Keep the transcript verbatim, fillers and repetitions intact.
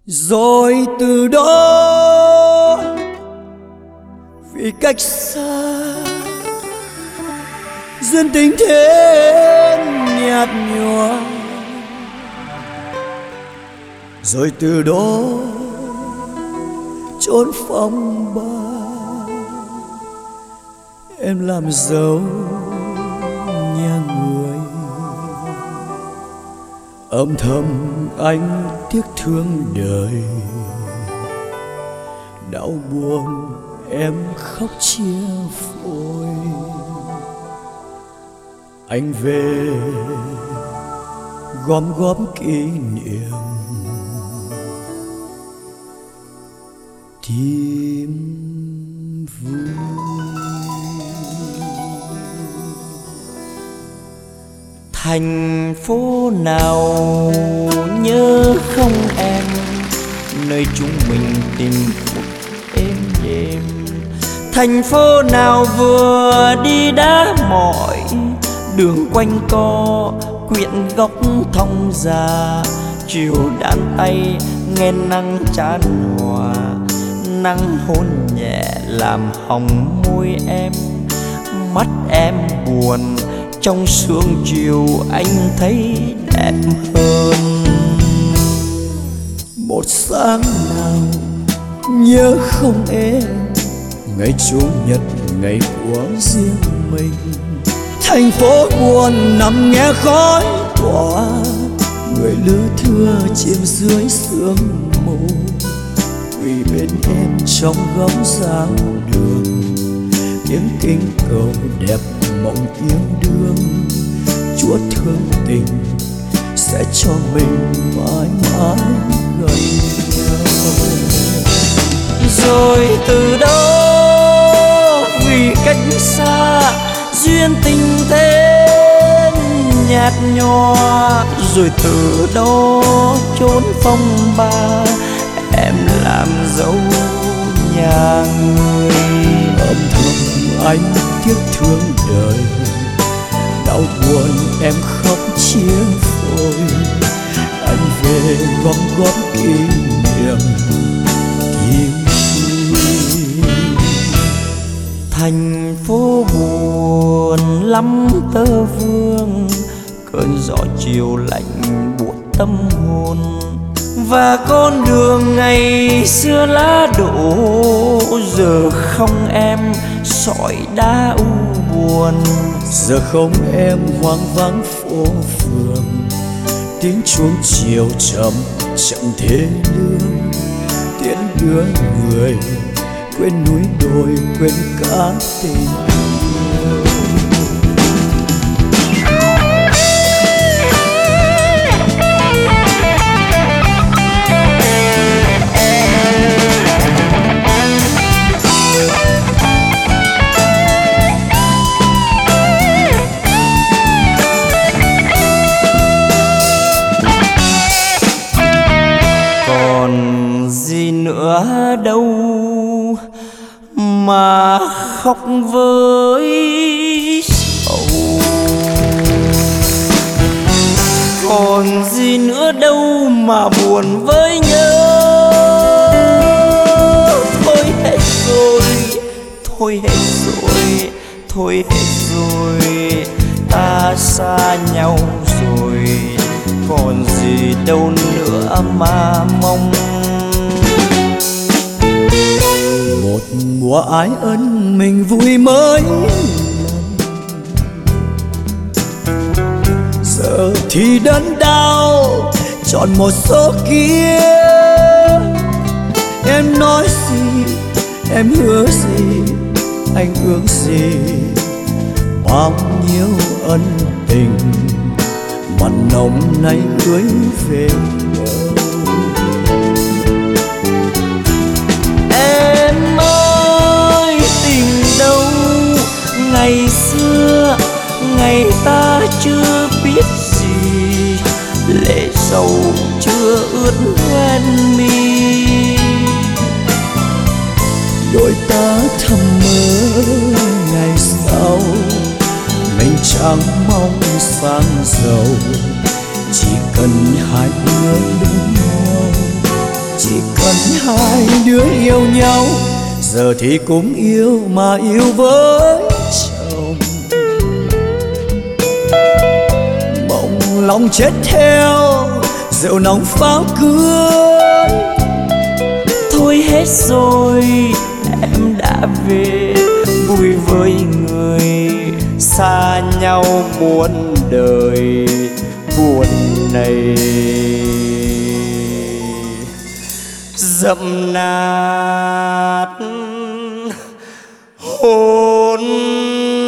Rồi từ đó vì cách xa duyên tình thêm nhạt nhòa. Rồi từ đó chốn phong ba em làm dấu nhà người. Âm thầm anh tiếc thương đời, đau buồn em khóc chia phôi. Anh về gom góp kỷ niệm tìm vui. Thành phố nào nhớ không em, nơi chúng mình tìm phút êm đềm. Thành phố nào vừa đi đã mỏi, đường quanh co quyện góc thông già. Chiều đan tay nghe nắng chan hòa, nắng hôn nhẹ làm hồng môi em. Mắt em buồn trong sương chiều anh thấy đẹp hơn. Một sáng nào nhớ không em, ngày chủ nhật ngày của riêng mình. Thành phố buồn nằm nghe khói tỏa, người lứa thưa chìm dưới sương mù. Vì bên em trong góc giao đường, những kinh cầu đẹp mộng yêu đương. Chúa thương tình sẽ cho mình mãi mãi gần nhau. Rồi từ đó vì cách xa duyên tình thêm nhạt nhòa. Rồi từ đó chốn phong ba em làm dấu nhà người. Âm thầm anh tiếc thương đời, đau buồn em khóc chia phôi. Anh về gom góp kỷ niệm tìm vui. Thành phố buồn lắm tơ vương, cơn gió chiều lạnh buốt tâm hồn. Và con đường ngày xưa lá đổ, giờ không em sỏi đá u buồn. Giờ không em hoang vắng phố phường, tiếng chuông chiều chậm chậm thế lương. Tiễn đưa người quên núi đồi quên cả tình yêu. Nữa đâu mà khóc với sầu, còn gì nữa đâu mà buồn với nhớ. Thôi hết rồi, thôi hết rồi, thôi hết rồi, ta xa nhau rồi, còn gì đâu nữa mà mong. Một mùa ái ân mình vui mới lần, giờ thì đớn đau chọn một số kia. Em nói gì, em hứa gì, anh ước gì, bao nhiêu ân tình mặn nồng nay gửi về đâu. Em ơi tình đâu ngày xưa, ngày ta chưa biết gì, lệ sầu chưa ướt hoen mi. Đôi ta thầm mơ ngày sau, mình chẳng mong sang giàu, chỉ cần hai đứa bên nhau, hai đứa yêu nhau, giờ thì cũng yêu mà yêu với chồng. Mộng lòng chết theo rượu nồng pháo cưới. Thôi hết rồi em đã về, vui với người xa nhau muôn đời buồn này. Dẫm nát hồn